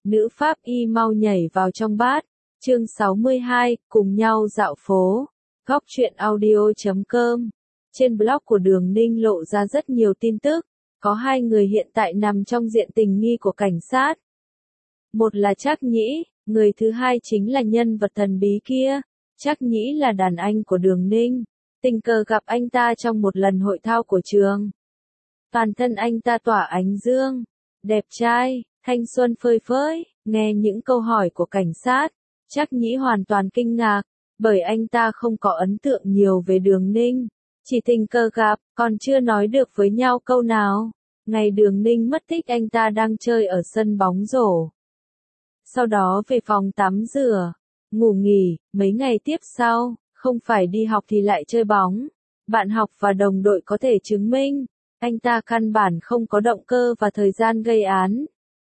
Nữ pháp y mau nhảy vào trong bát. Chương 62, cùng nhau dạo phố. Góc truyện audio.com. Trên blog của Đường Ninh lộ ra rất nhiều tin tức. Có hai người hiện tại nằm trong diện tình nghi của cảnh sát. Một là Trác Nhĩ, người thứ hai chính là nhân vật thần bí kia. Trác Nhĩ là đàn anh của Đường Ninh. Tình cờ gặp anh ta trong một lần hội thao của trường. Toàn thân anh ta tỏa ánh dương. Đẹp trai, thanh xuân phơi phới. Nghe những câu hỏi của cảnh sát, Trác Nhĩ hoàn toàn kinh ngạc, bởi anh ta không có ấn tượng nhiều về Đường Ninh. Chỉ tình cờ gặp, còn chưa nói được với nhau câu nào. Ngày Đường Ninh mất tích anh ta đang chơi ở sân bóng rổ. Sau đó về phòng tắm rửa, ngủ nghỉ, mấy ngày tiếp sau, không phải đi học thì lại chơi bóng. Bạn học và đồng đội có thể chứng minh, anh ta căn bản không có động cơ và thời gian gây án.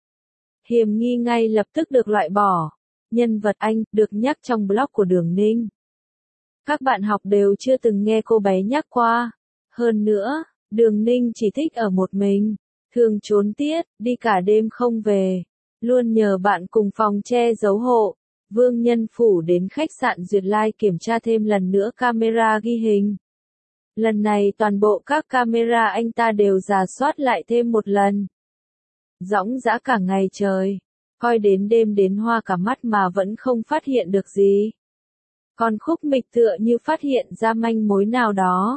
Hiểm nghi ngay lập tức được loại bỏ. Nhân vật anh, được nhắc trong blog của Đường Ninh. Các bạn học đều chưa từng nghe cô bé nhắc qua. Hơn nữa, Đường Ninh chỉ thích ở một mình, thường trốn tiết, đi cả đêm không về. Luôn nhờ bạn cùng phòng che giấu hộ. Vương Nhân Phủ đến khách sạn Duyệt Lai kiểm tra thêm lần nữa camera ghi hình. Lần này toàn bộ các camera anh ta đều rà soát lại thêm một lần. Dõng dã cả ngày trời, coi đến đêm đến hoa cả mắt mà vẫn không phát hiện được gì. Còn Khúc Mịch tựa như phát hiện ra manh mối nào đó.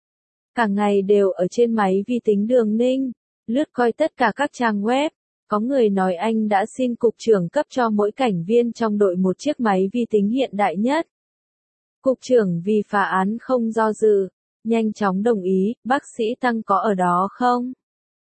Cả ngày đều ở trên máy vi tính Đường Ninh, lướt coi tất cả các trang web. Có người nói anh đã xin cục trưởng cấp cho mỗi cảnh viên trong đội một chiếc máy vi tính hiện đại nhất. Cục trưởng vì phá án không do dự, nhanh chóng đồng ý. Bác sĩ Tăng có ở đó không?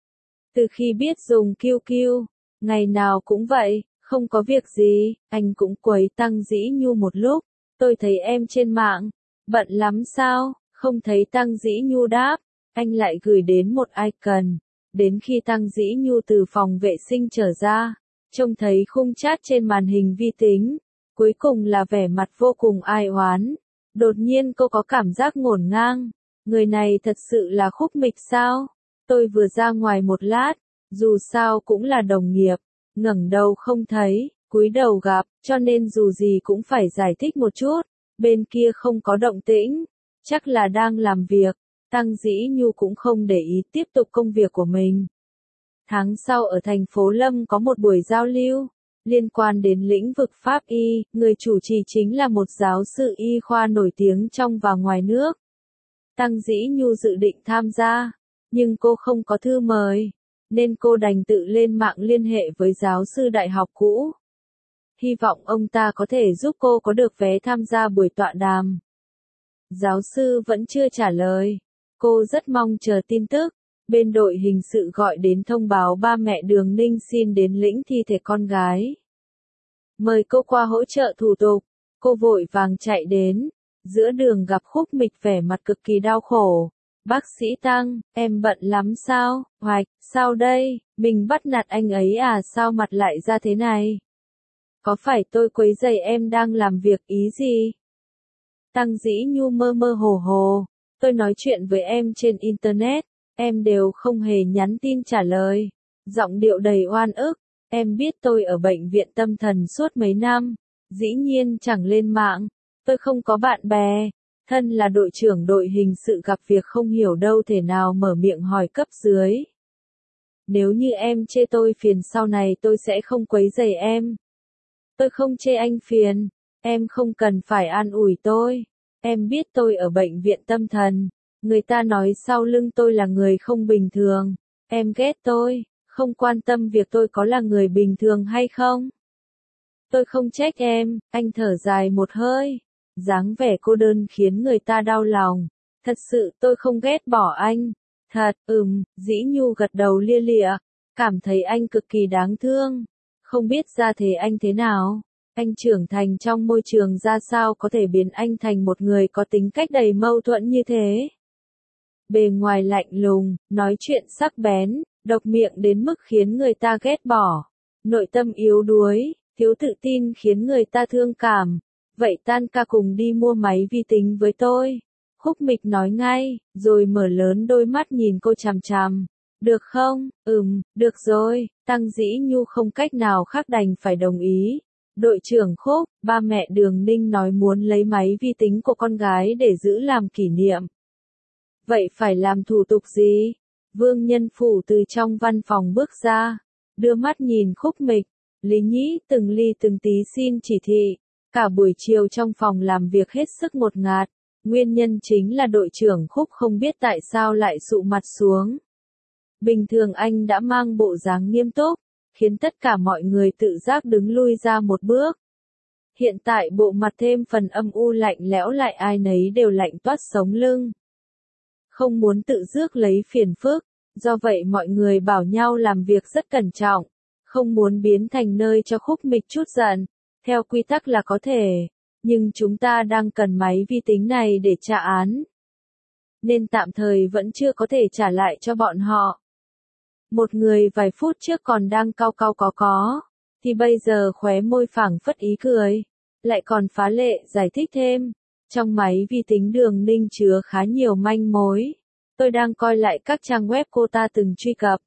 Từ khi biết dùng QQ, ngày nào cũng vậy, không có việc gì, anh cũng quấy Tăng Dĩ Nhu một lúc. Tôi thấy em trên mạng, bận lắm sao? Không thấy Tăng Dĩ Nhu đáp, anh lại gửi đến một icon. Đến khi Tăng Dĩ Nhu từ phòng vệ sinh trở ra, trông thấy khung chat trên màn hình vi tính, cuối cùng là vẻ mặt vô cùng ai oán. Đột nhiên cô có cảm giác ngổn ngang, người này thật sự là Khúc Mịch sao? Tôi vừa ra ngoài một lát, dù sao cũng là đồng nghiệp, ngẩng đầu không thấy, cúi đầu gặp, cho nên dù gì cũng phải giải thích một chút. Bên kia không có động tĩnh, chắc là đang làm việc. Tăng Dĩ Nhu cũng không để ý, tiếp tục công việc của mình. Tháng sau ở thành phố Lâm có một buổi giao lưu, liên quan đến lĩnh vực pháp y, người chủ trì chính là một giáo sư y khoa nổi tiếng trong và ngoài nước. Tăng Dĩ Nhu dự định tham gia, nhưng cô không có thư mời, nên cô đành tự lên mạng liên hệ với giáo sư đại học cũ. Hy vọng ông ta có thể giúp cô có được vé tham gia buổi tọa đàm. Giáo sư vẫn chưa trả lời. Cô rất mong chờ tin tức. Bên đội hình sự gọi đến thông báo ba mẹ Đường Ninh xin đến lĩnh thi thể con gái. Mời cô qua hỗ trợ thủ tục. Cô vội vàng chạy đến. Giữa đường gặp Khúc Mịch vẻ mặt cực kỳ đau khổ. Bác sĩ Tăng, em bận lắm sao? Hoạch, sao đây? Mình bắt nạt anh ấy à, sao mặt lại ra thế này? Có phải tôi quấy rầy em đang làm việc ý gì? Tăng Dĩ Nhu mơ mơ hồ hồ. Tôi nói chuyện với em trên Internet, em đều không hề nhắn tin trả lời. Giọng điệu đầy oan ức, em biết tôi ở bệnh viện tâm thần suốt mấy năm, dĩ nhiên chẳng lên mạng, tôi không có bạn bè. Thân là đội trưởng đội hình sự gặp việc không hiểu đâu thể nào mở miệng hỏi cấp dưới. Nếu như em chê tôi phiền sau này tôi sẽ không quấy rầy em. Tôi không chê anh phiền, em không cần phải an ủi tôi. Em biết tôi ở bệnh viện tâm thần, người ta nói sau lưng tôi là người không bình thường. Em ghét tôi, không quan tâm việc tôi có là người bình thường hay không. Tôi không trách em, anh thở dài một hơi. Dáng vẻ cô đơn khiến người ta đau lòng. Thật sự tôi không ghét bỏ anh. Thật, Dĩ Nhu gật đầu lia lịa, cảm thấy anh cực kỳ đáng thương. Không biết ra thế anh thế nào. Anh trưởng thành trong môi trường ra sao có thể biến anh thành một người có tính cách đầy mâu thuẫn như thế. Bề ngoài lạnh lùng, nói chuyện sắc bén, độc miệng đến mức khiến người ta ghét bỏ. Nội tâm yếu đuối, thiếu tự tin khiến người ta thương cảm. Vậy tan ca cùng đi mua máy vi tính với tôi. Khúc Mịch nói ngay, rồi mở lớn đôi mắt nhìn cô chằm chằm. Được không? Được rồi, Tăng Dĩ Nhu không cách nào khác đành phải đồng ý. Đội trưởng Khúc, ba mẹ Đường Ninh nói muốn lấy máy vi tính của con gái để giữ làm kỷ niệm. Vậy phải làm thủ tục gì? Vương Nhân Phủ từ trong văn phòng bước ra, đưa mắt nhìn Khúc Mịch, Lý Nhĩ từng ly từng tí xin chỉ thị. Cả buổi chiều trong phòng làm việc hết sức ngột ngạt, nguyên nhân chính là đội trưởng Khúc không biết tại sao lại sụ mặt xuống. Bình thường anh đã mang bộ dáng nghiêm túc, khiến tất cả mọi người tự giác đứng lui ra một bước. Hiện tại bộ mặt thêm phần âm u lạnh lẽo lại ai nấy đều lạnh toát sống lưng. Không muốn tự rước lấy phiền phức, do vậy mọi người bảo nhau làm việc rất cẩn trọng, không muốn biến thành nơi cho Khúc Mịch chút giận. Theo quy tắc là có thể, nhưng chúng ta đang cần máy vi tính này để trả án. Nên tạm thời vẫn chưa có thể trả lại cho bọn họ. Một người vài phút trước còn đang cau cau có, thì bây giờ khóe môi phảng phất ý cười, lại còn phá lệ giải thích thêm. Trong máy vi tính Đường Ninh chứa khá nhiều manh mối. Tôi đang coi lại các trang web cô ta từng truy cập.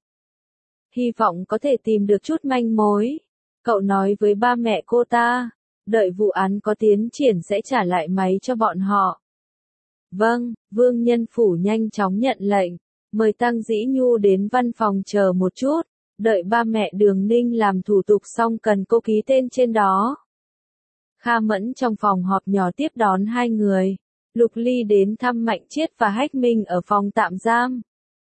Hy vọng có thể tìm được chút manh mối. Cậu nói với ba mẹ cô ta, đợi vụ án có tiến triển sẽ trả lại máy cho bọn họ. Vâng, Vương Nhân Phủ nhanh chóng nhận lệnh, mời Tăng Dĩ Nhu đến văn phòng chờ một chút, đợi ba mẹ Đường Ninh làm thủ tục xong cần cô ký tên trên đó. Kha Mẫn trong phòng họp nhỏ tiếp đón hai người, Lục Ly đến thăm Mạnh Chiết và Hách Minh ở phòng tạm giam.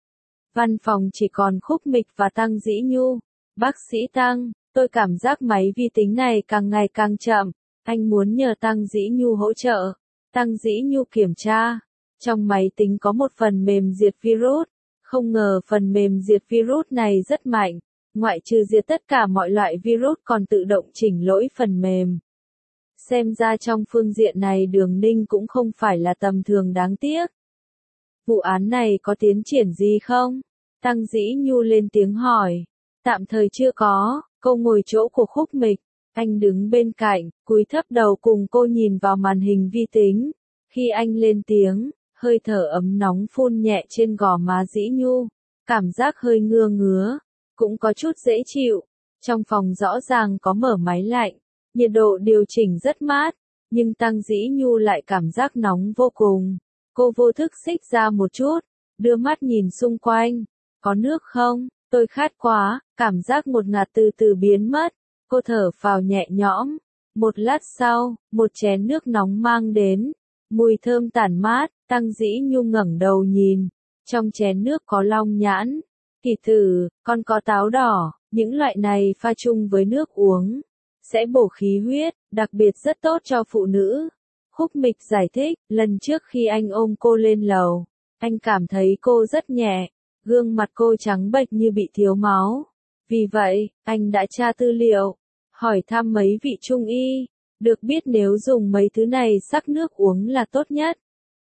Văn phòng chỉ còn Khúc Mịch và Tăng Dĩ Nhu. Bác sĩ Tăng, tôi cảm giác máy vi tính này càng ngày càng chậm, anh muốn nhờ Tăng Dĩ Nhu hỗ trợ. Tăng Dĩ Nhu kiểm tra, trong máy tính có một phần mềm diệt virus, không ngờ phần mềm diệt virus này rất mạnh, ngoại trừ diệt tất cả mọi loại virus còn tự động chỉnh lỗi phần mềm. Xem ra trong phương diện này Đường Ninh cũng không phải là tầm thường đáng tiếc. Vụ án này có tiến triển gì không? Tăng Dĩ Nhu lên tiếng hỏi. Tạm thời chưa có, cô ngồi chỗ của Khúc Mịch, anh đứng bên cạnh, cúi thấp đầu cùng cô nhìn vào màn hình vi tính. Khi anh lên tiếng, hơi thở ấm nóng phun nhẹ trên gò má Dĩ Nhu, cảm giác hơi ngứa ngứa, cũng có chút dễ chịu. Trong phòng rõ ràng có mở máy lạnh, nhiệt độ điều chỉnh rất mát, nhưng Tăng Dĩ Nhu lại cảm giác nóng vô cùng. Cô vô thức xích ra một chút, đưa mắt nhìn xung quanh. Có nước không? Tôi khát quá, cảm giác ngột ngạt từ từ biến mất. Cô thở phào nhẹ nhõm. Một lát sau, một chén nước nóng mang đến. Mùi thơm tản mát, Tăng Dĩ Nhu ngẩng đầu nhìn. Trong chén nước có long nhãn, kỳ thử, còn có táo đỏ. Những loại này pha chung với nước uống sẽ bổ khí huyết, đặc biệt rất tốt cho phụ nữ. Khúc Mịch giải thích, lần trước khi anh ôm cô lên lầu, anh cảm thấy cô rất nhẹ, gương mặt cô trắng bệch như bị thiếu máu. Vì vậy, anh đã tra tư liệu, hỏi thăm mấy vị trung y, được biết nếu dùng mấy thứ này sắc nước uống là tốt nhất.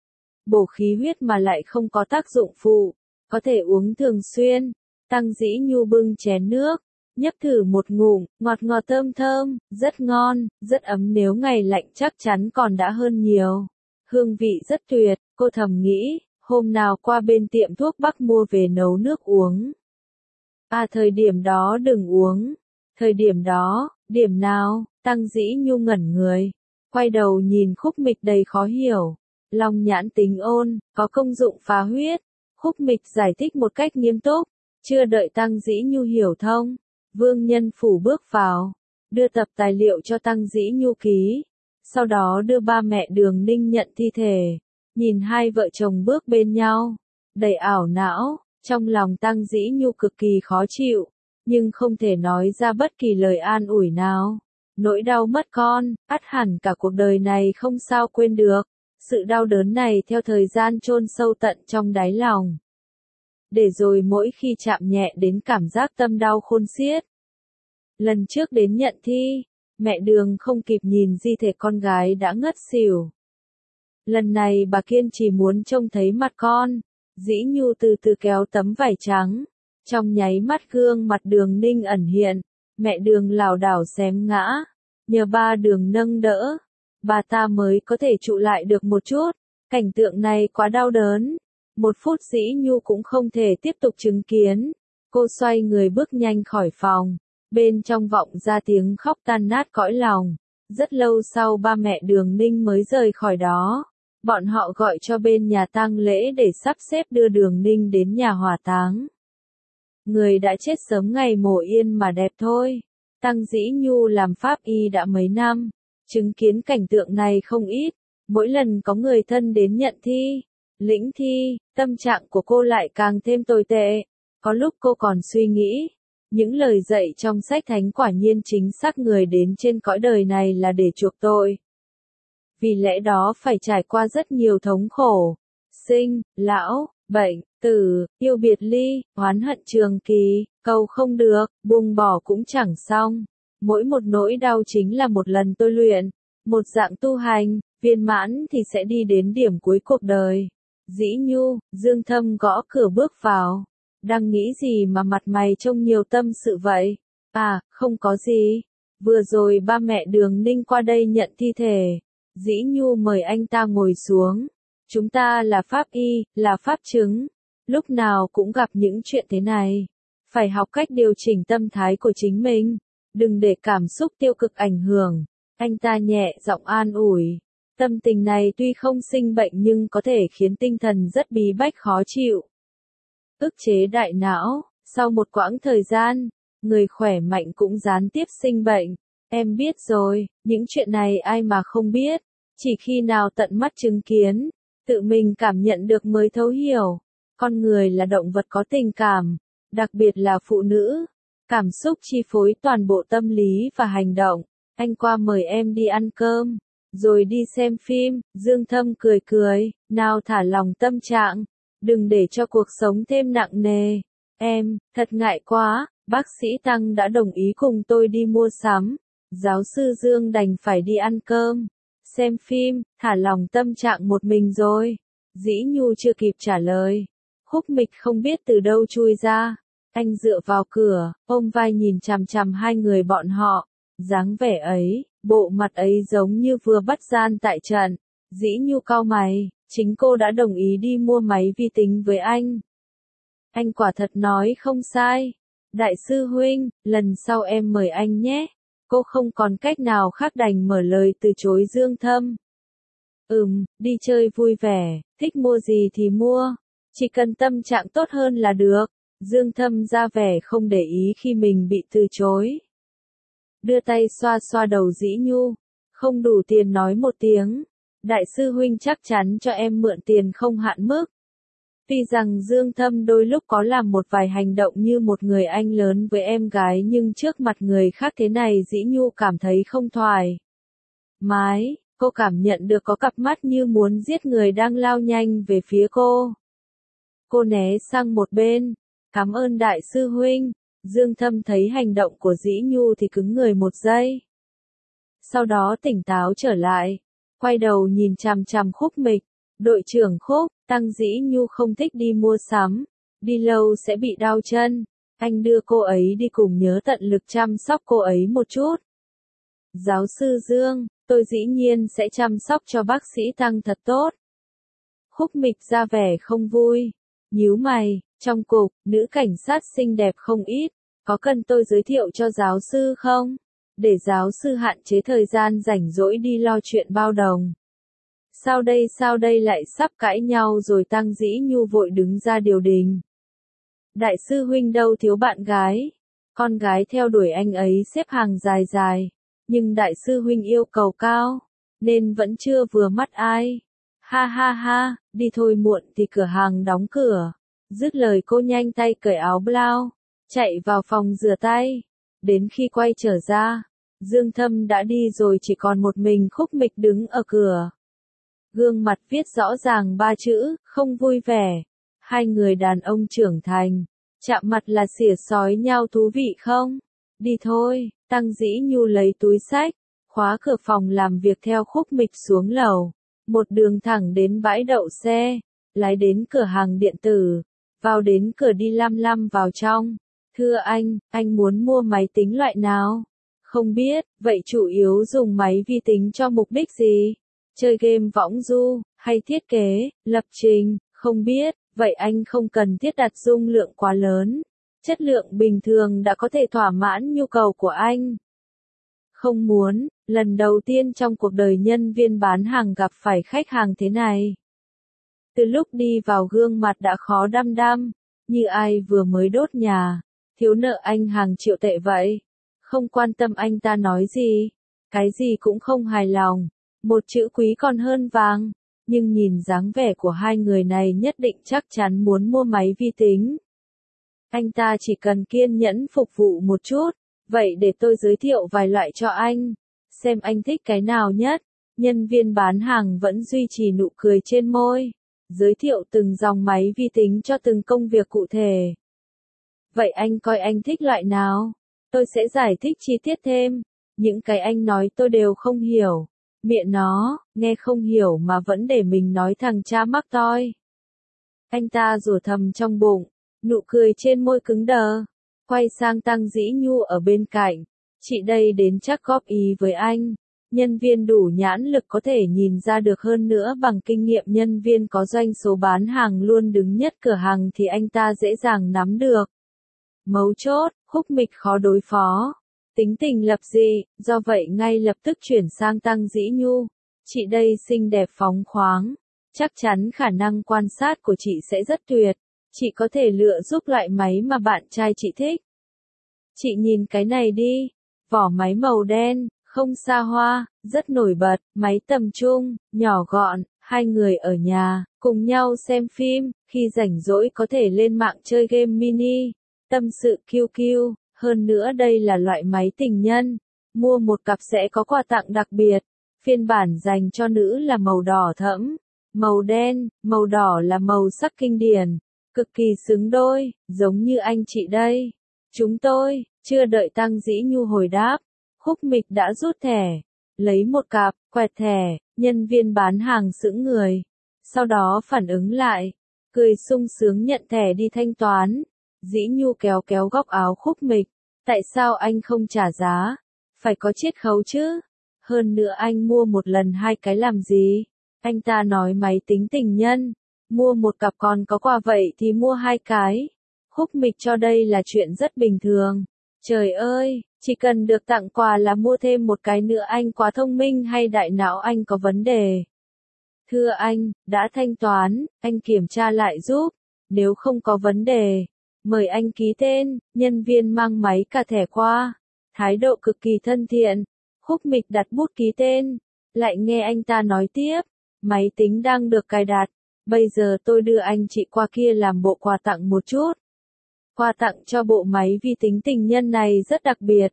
Bổ khí huyết mà lại không có tác dụng phụ, có thể uống thường xuyên. Tăng Dĩ Nhu bưng chén nước, nhấp thử một ngụm, ngọt ngọt thơm thơm, rất ngon, rất ấm, nếu ngày lạnh chắc chắn còn đã hơn nhiều. Hương vị rất tuyệt, cô thầm nghĩ, hôm nào qua bên tiệm thuốc Bắc mua về nấu nước uống. À, thời điểm đó đừng uống. Thời điểm đó, điểm nào? Tăng Dĩ Nhu ngẩn người, quay đầu nhìn Khúc Mịch đầy khó hiểu. Long nhãn tính ôn, có công dụng phá huyết. Khúc Mịch giải thích một cách nghiêm túc. Chưa đợi Tăng Dĩ Nhu hiểu thông, Vương Nhân Phủ bước vào, đưa tập tài liệu cho Tăng Dĩ Nhu ký. Sau đó đưa ba mẹ Đường Ninh nhận thi thể. Nhìn hai vợ chồng bước bên nhau, đầy ảo não, trong lòng Tăng Dĩ Nhu cực kỳ khó chịu, nhưng không thể nói ra bất kỳ lời an ủi nào. Nỗi đau mất con, ắt hẳn cả cuộc đời này không sao quên được. Sự đau đớn này theo thời gian chôn sâu tận trong đáy lòng. Để rồi mỗi khi chạm nhẹ đến cảm giác tâm đau khôn xiết. Lần trước đến nhận thi, mẹ Đường không kịp nhìn di thể con gái đã ngất xỉu. Lần này bà kiên trì muốn trông thấy mặt con. Dĩ Nhu từ từ kéo tấm vải trắng. Trong nháy mắt gương mặt Đường Ninh ẩn hiện. Mẹ Đường lảo đảo xém ngã. Nhờ ba Đường nâng đỡ, bà ta mới có thể trụ lại được một chút. Cảnh tượng này quá đau đớn. 1 phút Dĩ Nhu cũng không thể tiếp tục chứng kiến. Cô xoay người bước nhanh khỏi phòng. Bên trong vọng ra tiếng khóc tan nát cõi lòng. Rất lâu sau ba mẹ Đường Ninh mới rời khỏi đó. Bọn họ gọi cho bên nhà tang lễ để sắp xếp đưa Đường Ninh đến nhà hỏa táng. Người đã chết sớm ngày mổ yên mà đẹp thôi. Tăng Dĩ Nhu làm pháp y đã mấy năm, chứng kiến cảnh tượng này không ít. Mỗi lần có người thân đến nhận thi, lĩnh thi, tâm trạng của cô lại càng thêm tồi tệ. Có lúc cô còn suy nghĩ, những lời dạy trong sách thánh quả nhiên chính xác, người đến trên cõi đời này là để chuộc tội. Vì lẽ đó phải trải qua rất nhiều thống khổ, sinh, lão, bệnh, tử, yêu biệt ly, oán hận trường kỳ, cầu không được, buông bỏ cũng chẳng xong. Mỗi một nỗi đau chính là một lần tôi luyện, một dạng tu hành, viên mãn thì sẽ đi đến điểm cuối cuộc đời. Dĩ Nhu, Dương Thâm gõ cửa bước vào. Đang nghĩ gì mà mặt mày trông nhiều tâm sự vậy? À, không có gì. Vừa rồi ba mẹ Đường Ninh qua đây nhận thi thể. Dĩ Nhu mời anh ta ngồi xuống. Chúng ta là pháp y, là pháp chứng. Lúc nào cũng gặp những chuyện thế này. Phải học cách điều chỉnh tâm thái của chính mình. Đừng để cảm xúc tiêu cực ảnh hưởng. Anh ta nhẹ giọng an ủi. Tâm tình này tuy không sinh bệnh nhưng có thể khiến tinh thần rất bí bách khó chịu. Ức chế đại não, sau một quãng thời gian, người khỏe mạnh cũng gián tiếp sinh bệnh. Em biết rồi, những chuyện này ai mà không biết. Chỉ khi nào tận mắt chứng kiến, tự mình cảm nhận được mới thấu hiểu. Con người là động vật có tình cảm, đặc biệt là phụ nữ. Cảm xúc chi phối toàn bộ tâm lý và hành động. Anh qua mời em đi ăn cơm, rồi đi xem phim. Dương Thâm cười cười, nào thả lòng tâm trạng, đừng để cho cuộc sống thêm nặng nề. Em, thật ngại quá, bác sĩ Tăng đã đồng ý cùng tôi đi mua sắm. Giáo sư Dương đành phải đi ăn cơm, xem phim, thả lòng tâm trạng một mình rồi. Dĩ Nhu chưa kịp trả lời. Khúc Mịch không biết từ đâu chui ra. Anh dựa vào cửa, ôm vai nhìn chằm chằm hai người bọn họ. Dáng vẻ ấy, bộ mặt ấy giống như vừa bắt gian tại trận. Dĩ Nhu cau mày, chính cô đã đồng ý đi mua máy vi tính với anh. Anh quả thật nói không sai. Đại sư huynh, lần sau em mời anh nhé. Cô không còn cách nào khác đành mở lời từ chối Dương Thâm. Đi chơi vui vẻ, thích mua gì thì mua. Chỉ cần tâm trạng tốt hơn là được. Dương Thâm ra vẻ không để ý khi mình bị từ chối. Đưa tay xoa xoa đầu Dĩ Nhu. Không đủ tiền nói một tiếng. Đại sư huynh chắc chắn cho em mượn tiền không hạn mức. Tuy rằng Dương Thâm đôi lúc có làm một vài hành động như một người anh lớn với em gái, nhưng trước mặt người khác thế này Dĩ Nhu cảm thấy không thoải mái. Cô cảm nhận được có cặp mắt như muốn giết người đang lao nhanh về phía cô. Cô né sang một bên. Cảm ơn đại sư huynh. Dương Thâm thấy hành động của Dĩ Nhu thì cứng người một giây. Sau đó tỉnh táo trở lại. Quay đầu nhìn chằm chằm Khúc Mịch. Đội trưởng Khúc, Tăng Dĩ Nhu không thích đi mua sắm. Đi lâu sẽ bị đau chân. Anh đưa cô ấy đi cùng, nhớ tận lực chăm sóc cô ấy một chút. Giáo sư Dương, tôi dĩ nhiên sẽ chăm sóc cho bác sĩ Tăng thật tốt. Khúc Mịch ra vẻ không vui. Nhíu mày, trong cục, nữ cảnh sát xinh đẹp không ít. Có cần tôi giới thiệu cho giáo sư không? Để giáo sư hạn chế thời gian rảnh rỗi đi lo chuyện bao đồng. Sao đây lại sắp cãi nhau rồi? Tăng Dĩ Nhu vội đứng ra điều đình. Đại sư huynh đâu thiếu bạn gái. Con gái theo đuổi anh ấy xếp hàng dài dài. Nhưng đại sư huynh yêu cầu cao, nên vẫn chưa vừa mắt ai. Ha ha ha, đi thôi, muộn thì cửa hàng đóng cửa. Dứt lời cô nhanh tay cởi áo blau, chạy vào phòng rửa tay. Đến khi quay trở ra, Dương Thâm đã đi rồi, chỉ còn một mình Khúc Mịch đứng ở cửa. Gương mặt viết rõ ràng 3 chữ, không vui vẻ. Hai người đàn ông trưởng thành, chạm mặt là xỉa xói nhau, thú vị không? Đi thôi. Tăng Dĩ Nhu lấy túi xách, khóa cửa phòng làm việc, theo Khúc Mịch xuống lầu. Một đường thẳng đến bãi đậu xe, lái đến cửa hàng điện tử, vào đến cửa đi lăm lăm vào trong. Thưa anh muốn mua máy tính loại nào? Không biết, vậy chủ yếu dùng máy vi tính cho mục đích gì? Chơi game võng du, hay thiết kế, lập trình? Không biết, Vậy anh không cần thiết đặt dung lượng quá lớn. Chất lượng bình thường đã có thể thỏa mãn nhu cầu của anh. Không muốn, lần đầu tiên trong cuộc đời nhân viên bán hàng gặp phải khách hàng thế này. Từ lúc đi vào gương mặt đã khó đăm đăm, như ai vừa mới đốt nhà, thiếu nợ anh hàng triệu tệ vậy. Không quan tâm anh ta nói gì, cái gì cũng không hài lòng, một chữ quý còn hơn vàng, nhưng nhìn dáng vẻ của hai người này nhất định chắc chắn muốn mua máy vi tính. Anh ta chỉ cần kiên nhẫn phục vụ một chút, vậy để tôi giới thiệu vài loại cho anh, xem anh thích cái nào nhất. Nhân viên bán hàng vẫn duy trì nụ cười trên môi, giới thiệu từng dòng máy vi tính cho từng công việc cụ thể. Vậy anh coi anh thích loại nào? Tôi sẽ giải thích chi tiết thêm. Những cái anh nói tôi đều không hiểu. Miệng nó, nghe không hiểu mà vẫn để mình nói thằng cha mắc toi. Anh ta rủa thầm trong bụng, nụ cười trên môi cứng đờ. Quay sang Tăng Dĩ Nhu ở bên cạnh. Chị đây đến chắc góp ý với anh. Nhân viên đủ nhãn lực có thể nhìn ra được, hơn nữa bằng kinh nghiệm nhân viên có doanh số bán hàng luôn đứng nhất cửa hàng thì anh ta dễ dàng nắm được. Mấu chốt, Khúc Mịch khó đối phó. Tính tình lập dị, do vậy ngay lập tức chuyển sang Tăng Dĩ Nhu. Chị đây xinh đẹp phóng khoáng. Chắc chắn khả năng quan sát của chị sẽ rất tuyệt. Chị có thể lựa giúp loại máy mà bạn trai chị thích. Chị nhìn cái này đi. Vỏ máy màu đen, không xa hoa, rất nổi bật, máy tầm trung, nhỏ gọn, hai người ở nhà, cùng nhau xem phim, khi rảnh rỗi có thể lên mạng chơi game mini, tâm sự QQ, hơn nữa đây là loại máy tình nhân, mua một cặp sẽ có quà tặng đặc biệt, phiên bản dành cho nữ là màu đỏ thẫm, màu đen, màu đỏ là màu sắc kinh điển, cực kỳ xứng đôi, giống như anh chị đây. Chúng tôi, chưa đợi Tăng Dĩ Nhu hồi đáp. Khúc Mịch đã rút thẻ, lấy một cặp, quẹt thẻ, nhân viên bán hàng sững người. Sau đó phản ứng lại, cười sung sướng nhận thẻ đi thanh toán. Dĩ Nhu kéo kéo góc áo Khúc Mịch, tại sao anh không trả giá? Phải có chiết khấu chứ? Hơn nữa anh mua một lần hai cái làm gì? Anh ta nói máy tính tình nhân, mua một cặp còn có quà vậy thì mua hai cái. Khúc Mịch cho đây là chuyện rất bình thường. Trời ơi, chỉ cần được tặng quà là mua thêm một cái nữa, anh quá thông minh hay đại não anh có vấn đề? Thưa anh, đã thanh toán, anh kiểm tra lại giúp. Nếu không có vấn đề, mời anh ký tên. Nhân viên mang máy cả thẻ qua. Thái độ cực kỳ thân thiện. Khúc Mịch đặt bút ký tên. Lại nghe anh ta nói tiếp. Máy tính đang được cài đặt. Bây giờ tôi đưa anh chị qua kia làm bộ quà tặng một chút. Quà tặng cho bộ máy vi tính tình nhân này rất đặc biệt.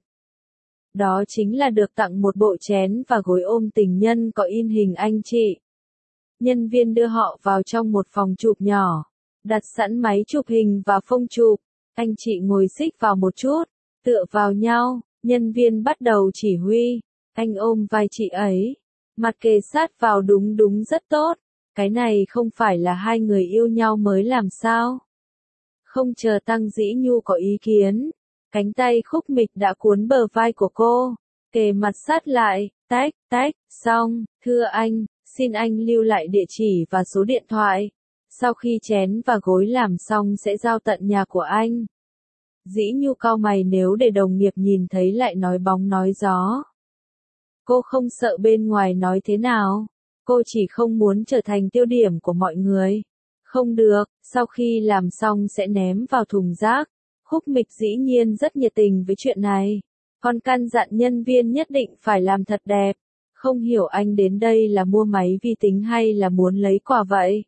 Đó chính là được tặng một bộ chén và gối ôm tình nhân có in hình anh chị. Nhân viên đưa họ vào trong một phòng chụp nhỏ, đặt sẵn máy chụp hình và phông chụp. Anh chị ngồi xích vào một chút, tựa vào nhau, nhân viên bắt đầu chỉ huy. Anh ôm vai chị ấy, mặt kề sát vào, đúng rất tốt. Cái này không phải là hai người yêu nhau mới làm sao? Không chờ Tăng Dĩ Nhu có ý kiến, cánh tay Khúc Mịch đã cuốn bờ vai của cô, kề mặt sát lại, tách, xong, thưa anh, xin anh lưu lại địa chỉ và số điện thoại. Sau khi chén và gối làm xong sẽ giao tận nhà của anh. Dĩ Nhu cau mày, nếu để đồng nghiệp nhìn thấy lại nói bóng nói gió. Cô không sợ bên ngoài nói thế nào, cô chỉ không muốn trở thành tiêu điểm của mọi người. Không được, sau khi làm xong sẽ ném vào thùng rác. Khúc Mịch dĩ nhiên rất nhiệt tình với chuyện này. Còn căn dặn nhân viên nhất định phải làm thật đẹp. Không hiểu anh đến đây là mua máy vi tính hay là muốn lấy quà vậy?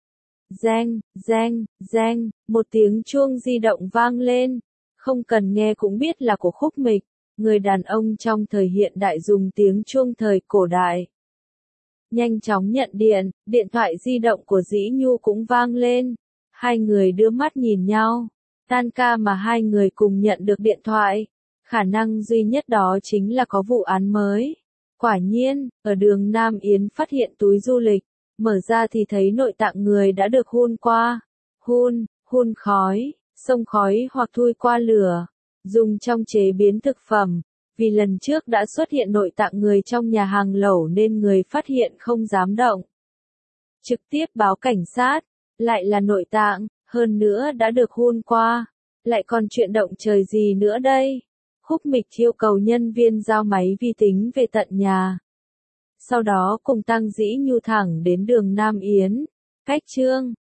Reng, một tiếng chuông di động vang lên. Không cần nghe cũng biết là của Khúc Mịch. Người đàn ông trong thời hiện đại dùng tiếng chuông thời cổ đại. Nhanh chóng nhận điện thoại di động của Dĩ Nhu cũng vang lên. Hai người đưa mắt nhìn nhau. Tan ca mà hai người cùng nhận được điện thoại. Khả năng duy nhất đó chính là có vụ án mới. Quả nhiên, ở đường Nam Yến phát hiện túi du lịch. Mở ra thì thấy nội tạng người đã được hun qua. Hun khói, xông khói hoặc thui qua lửa. Dùng trong chế biến thực phẩm. Vì lần trước đã xuất hiện nội tạng người trong nhà hàng lẩu nên người phát hiện không dám động. Trực tiếp báo cảnh sát. Lại là nội tạng, hơn nữa đã được hun qua. Lại còn chuyện động trời gì nữa đây? Khúc Mịch yêu cầu nhân viên giao máy vi tính về tận nhà. Sau đó cùng Tăng Dĩ Nhu thẳng đến đường Nam Yến. Cách chương